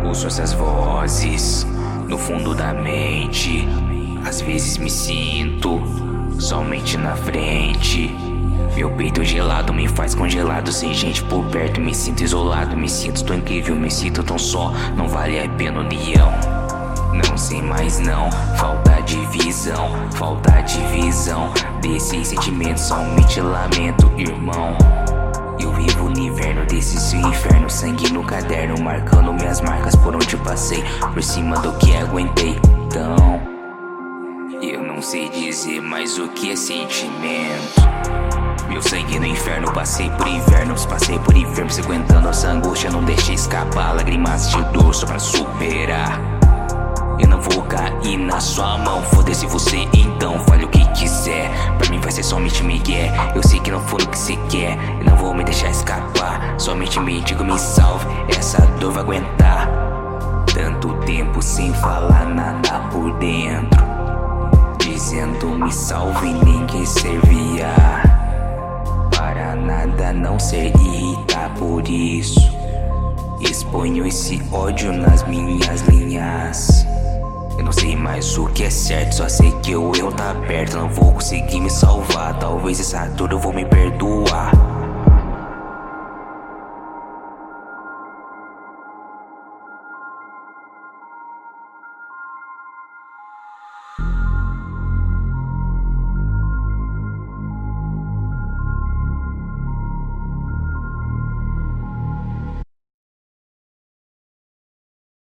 Ouço essas vozes no fundo da mente. Às vezes me sinto somente na frente. Meu peito gelado me faz congelado. Sem gente por perto, me sinto isolado. Me sinto tão incrível, me sinto tão só. Não vale a pena união. Não sei mais não, falta de visão. Falta de visão desses sentimentos, somente lamento, irmão. Eu vivo no inverno desse seu inferno. Sangue no caderno, marcando minhas marcas por onde eu passei, por cima do que aguentei. Então, eu não sei dizer mais o que é sentimento. Meu sangue no inferno, passei por invernos, passei por enfermos, aguentando essa angústia, não deixei escapar lágrimas de dor só pra superar. Eu não vou cair na sua mão, foda-se você então, fale o que quiser. Pra mim vai ser somente migué, eu sei que não for o que cê quer. Eu não vou me deixar escapar, somente me diga, me salve, essa dor vai aguentar. Tanto tempo sem falar nada por dentro, dizendo me salve, ninguém servia. Para nada não ser irritar, por isso exponho esse ódio nas minhas linhas. Eu não sei mais o que é certo, só sei que o erro tá perto. Não vou conseguir me salvar, talvez essa dor eu vou me perdoar.